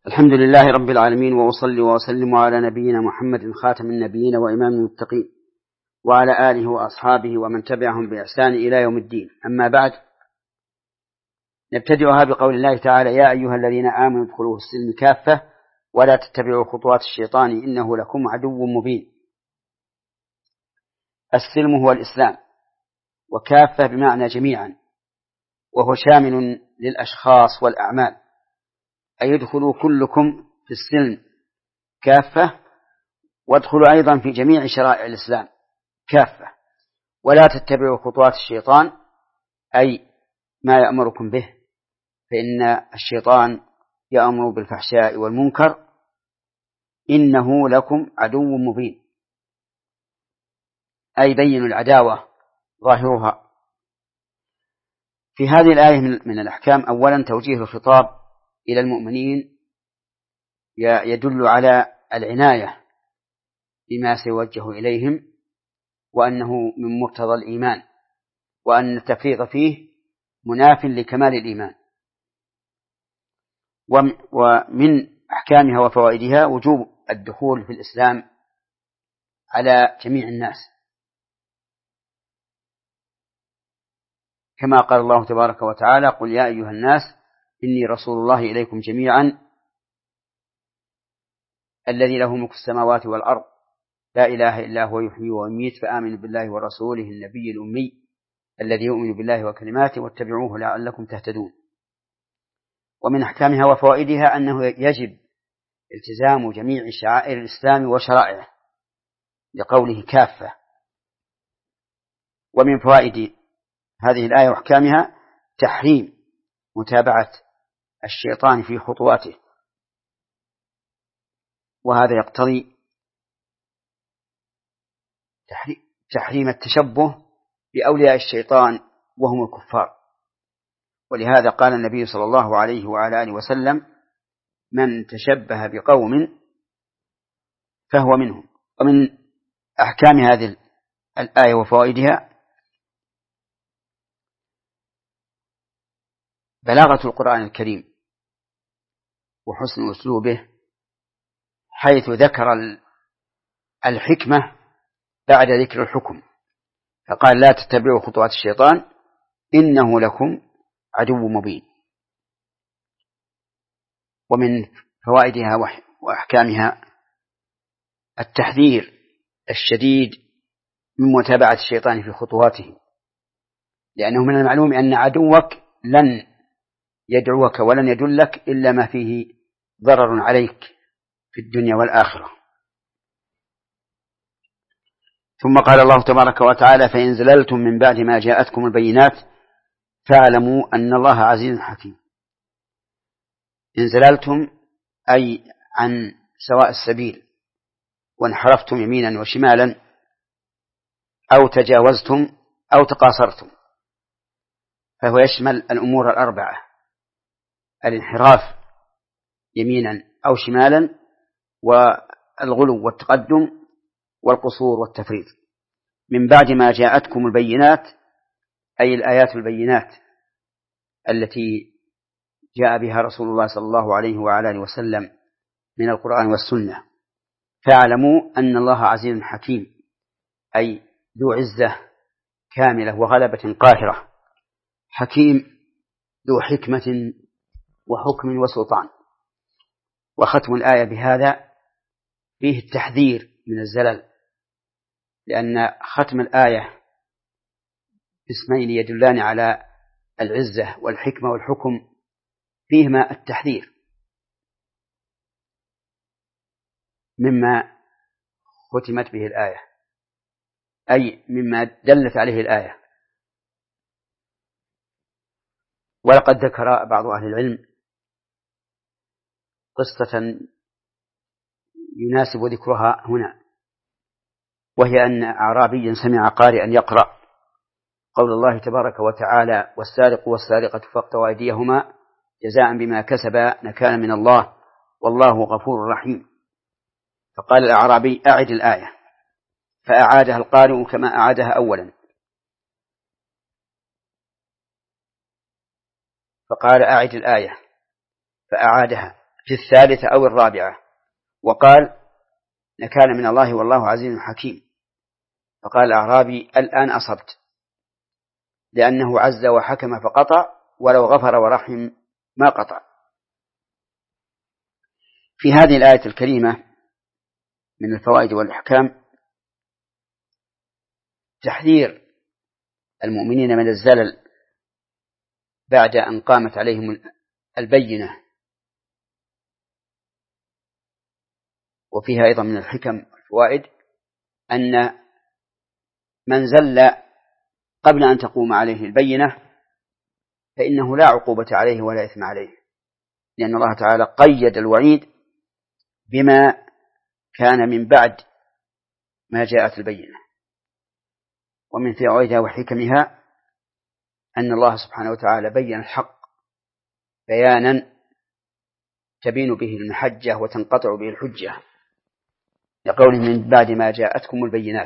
الحمد لله رب العالمين، وأصلي وأسلم على نبينا محمد خاتم النبيين وإمام المتقين، وعلى آله وأصحابه ومن تبعهم بإحسان إلى يوم الدين. أما بعد، نبتدئها بقول الله تعالى: يا أيها الذين آمنوا ادخلوا في السلم كافة ولا تتبعوا خطوات الشيطان إنه لكم عدو مبين. السلم هو الإسلام، وكافة بمعنى جميعا، وهو شامل للأشخاص والأعمال، أي يدخلوا كلكم في السلم كافة، وادخلوا أيضا في جميع شرائع الإسلام كافة، ولا تتبعوا خطوات الشيطان، أي ما يأمركم به، فإن الشيطان يأمر بالفحشاء والمنكر، إنه لكم عدو مبين، أي بين العداوة ظاهرها. في هذه الآية من الأحكام: أولا توجيه الخطاب إلى المؤمنين يدل على العناية بما سيوجه إليهم، وأنه من مقتضى الإيمان، وأن التفريط فيه مناف لكمال الإيمان. ومن أحكامها وفوائدها وجوب الدخول في الإسلام على جميع الناس، كما قال الله تبارك وتعالى: قل يا أيها الناس إني رسول الله إليكم جميعا الذي له ملك السماوات والأرض لا إله إلا هو يحيي ويميت فآمنوا بالله ورسوله النبي الأمي الذي يؤمن بالله وكلماته واتبعوه لعلكم تهتدون. ومن أحكامها وفوائدها أنه يجب التزام جميع شعائر الإسلام وشرائعه، لقوله كافة. ومن فوائد هذه الآية وأحكامها تحريم متابعة الشيطان في خطواته، وهذا يقتضي تحريم التشبه بأولياء الشيطان وهم الكفار. ولهذا قال النبي صلى الله عليه وعلى آله وسلم: من تشبه بقوم فهو منهم. ومن أحكام هذه الآية وفوائدها بلاغة القرآن الكريم وحسن أسلوبه، حيث ذكر الحكمة بعد ذكر الحكم، فقال: لا تتبعوا خطوات الشيطان إنه لكم عدو مبين. ومن فوائدها وأحكامها التحذير الشديد من متابعة الشيطان في خطواته، لأنه من المعلوم أن عدوك لن يدعوك ولن يدلك إلا ما فيه ضرر عليك في الدنيا والآخرة. ثم قال الله تبارك وتعالى: فإن زللتم من بعد ما جاءتكم البينات فاعلموا أن الله عزيز حكيم. إن زللتم أي عن سواء السبيل، وانحرفتم يمينا وشمالا، أو تجاوزتم أو تقاصرتم، فهو يشمل الأمور الأربعة: الانحراف يمينا أو شمالا، والغلو والتقدم، والقصور والتفريط. من بعد ما جاءتكم البينات أي الآيات البينات التي جاء بها رسول الله صلى الله عليه وعلى آله وسلم من القرآن والسنة. فاعلموا أن الله عزيز حكيم، أي ذو عزة كاملة وغلبة قاهرة، حكيم ذو حكمة وحكم وسلطان. وختم الآية بهذا فيه التحذير من الزلل، لأن ختم الآية باسمين يدلان على العزة والحكمة والحكم فيهما التحذير مما ختمت به الآية، أي مما دلت عليه الآية. ولقد ذكر بعض أهل العلم قصة يناسب ذكرها هنا، وهي أن أعرابيا سمع قارئا يقرأ قول الله تبارك وتعالى: والسارق والسارقة فاقطعوا أيديهما جزاء بما كسبا نكالا من الله والله غفور رحيم. فقال الأعرابي: أعد الآية، فأعادها القارئ كما أعادها أولا، فقال: أعد الآية، فأعادها، في الثالثة أو الرابعة، وقال نكال من الله والله عزيز حكيم. فقال الأعرابي الآن أصبت، لأنه عز وحكم فقطع، ولو غفر ورحم ما قطع. في هذه الآية الكريمة من الفوائد والأحكام تحذير المؤمنين من الزلل بعد أن قامت عليهم البينة. وفيها أيضا من الحكم والفوائد أن من زل قبل أن تقوم عليه البينة فإنه لا عقوبة عليه ولا إثم عليه، لأن الله تعالى قيد الوعيد بما كان من بعد ما جاءت البينة. ومن فوائدها وحكمها أن الله سبحانه وتعالى بين الحق بيانا تبين به المحجة وتنقطع به الحجة، لقوله من بعد ما جاءتكم البينات.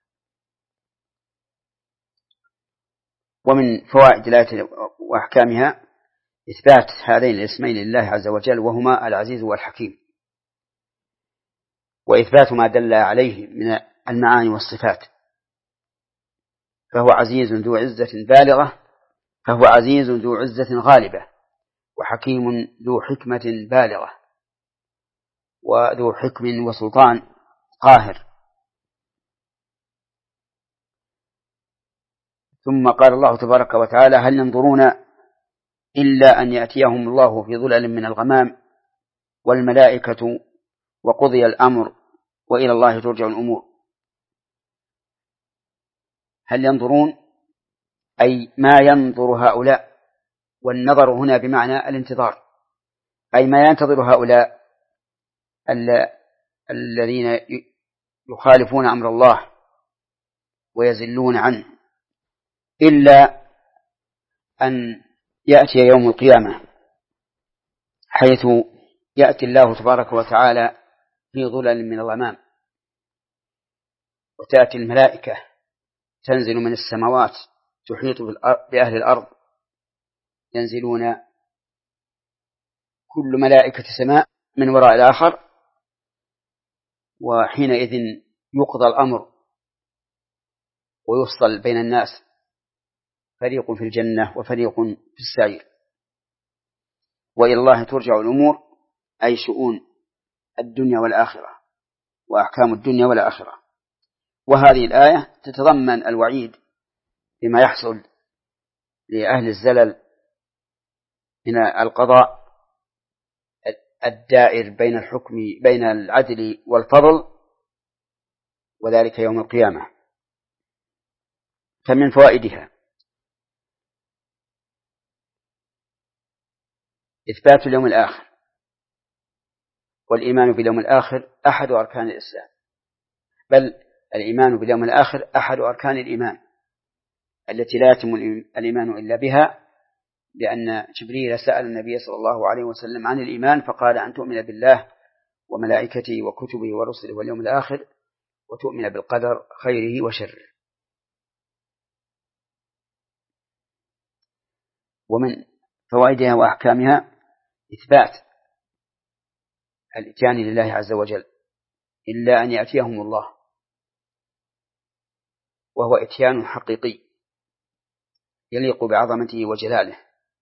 ومن فوائد الآية وأحكامها إثبات هذين الاسمين لله عز وجل، وهما العزيز والحكيم، وإثبات ما دل عليه من المعاني والصفات. فهو عزيز ذو عزة بالغة، فهو عزيز ذو عزة غالبة، وحكيم ذو حكمة بالغة، وذو حكم وسلطان قاهر. ثم قال الله تبارك وتعالى هل ينظرون إلا أن يأتيهم الله في ظلل من الغمام والملائكة وقضي الأمر وإلى الله ترجع الأمور. هل ينظرون أي ما ينظر هؤلاء، والنظر هنا بمعنى الانتظار، أي ما ينتظر هؤلاء الذين يخالفون أمر الله ويزلون عنه إلا أن يأتي يوم القيامة، حيث يأتي الله تبارك وتعالى في ظلل من الغمام، وتأتي الملائكة تنزل من السماوات تحيط بأهل الأرض، ينزلون كل ملائكة سماء من وراء الآخر، وحينئذ يقضى الأمر ويفصل بين الناس، فريق في الجنة وفريق في السعير. وإلى الله ترجع الأمور أي شؤون الدنيا والآخرة وأحكام الدنيا والآخرة. وهذه الآية تتضمن الوعيد بما يحصل لأهل الزلل من القضاء الدائر بين الحكم بين العدل والفضل، وذلك يوم القيامة. فمن فوائدها إثبات اليوم الآخر، والإيمان باليوم الآخر أحد أركان الإسلام، بل الإيمان باليوم الآخر أحد أركان الإيمان التي لا يتم الإيمان إلا بها، لأن جبريل سأل النبي صلى الله عليه وسلم عن الإيمان فقال أن تؤمن بالله وملائكته وكتبه ورسله واليوم الآخر وتؤمن بالقدر خيره وشره. ومن فوائدها وأحكامها إثبات الإتيان لله عز وجل إلا أن يأتيهم الله، وهو إتيان حقيقي يليق بعظمته وجلاله،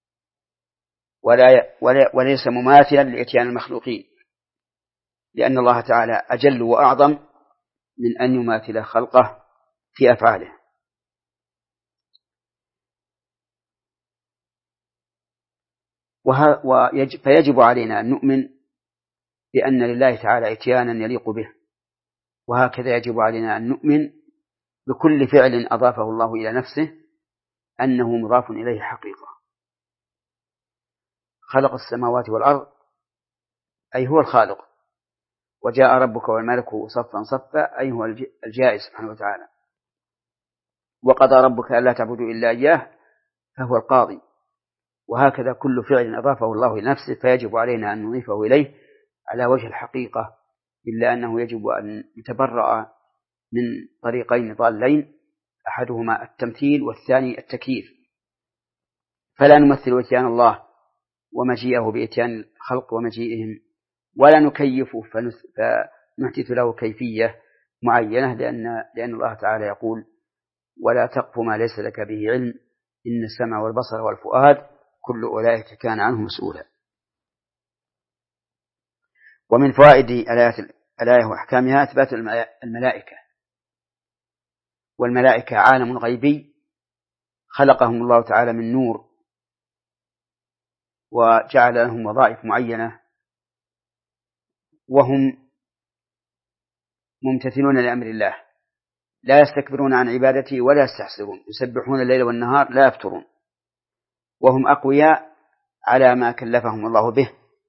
وليس مماثلا لإتيان المخلوقين، لأن الله تعالى أجل وأعظم من أن يماثل خلقه في أفعاله. فيجب علينا أن نؤمن بأن لله تعالى إتيانا يليق به، وهكذا يجب علينا أن نؤمن بكل فعل أضافه الله إلى نفسه أنه مضاف إليه حقيقة. خلق السماوات والأرض أي هو الخالق، وجاء ربك والملك صفا صفا أي هو الجائز سبحانه وتعالى، وقضى ربك ألا تعبدوا إلا إياه فهو القاضي. وهكذا كل فعل أضافه الله إلى نفسه فيجب علينا أن نضيفه إليه على وجه الحقيقة، إلا أنه يجب أن يتبرأ من طريقين ضالين، أحدهما التمثيل والثاني التكييف. فلا نمثل إتيان الله ومجيئه بإتيان الخلق ومجيئهم ولا نكيفه فنحدث له كيفية معينة، لأن الله تعالى يقول: ولا تقف ما ليس لك به علم إن السمع والبصر والفؤاد كل أولئك كان عنه مسؤولا. ومن فوائد الآية وأحكامها إثبات الملائكة. والملائكة عالم غيبي خلقهم الله تعالى من نور، وجعل لهم وظائف معينة، وهم ممتثلون لأمر الله، لا يستكبرون عن عبادته ولا يستحسرون، يسبحون الليل والنهار لا يفترون، وهم أقوياء على ما كلفهم الله به،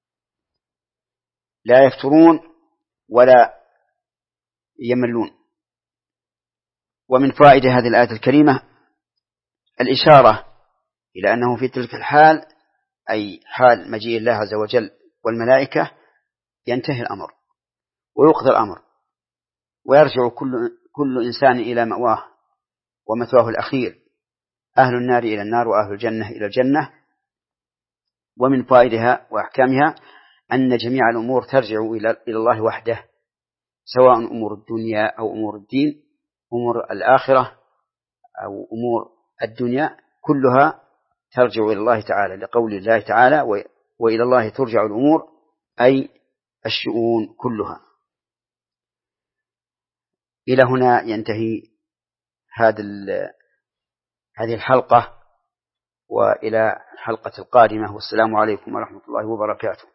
لا يفترون ولا يملون. ومن فائدة هذه الآية الكريمة الإشارة إلى أنه في تلك الحال، أي حال مجيء الله عز وجل والملائكة، ينتهي الأمر ويقضى الأمر، ويرجع كل إنسان إلى مأواه ومثواه الأخير، أهل النار إلى النار وأهل الجنة إلى الجنة. ومن فائدها وأحكامها أن جميع الأمور ترجع إلى الله وحده، سواء أمور الدنيا أو أمور الدين، أمور الآخرة أو أمور الدنيا، كلها ترجع إلى الله تعالى، لقول الله تعالى: وإلى الله ترجع الأمور، أي الشؤون كلها. إلى هنا ينتهي هذه الحلقة، وإلى الحلقة القادمة، والسلام عليكم ورحمة الله وبركاته.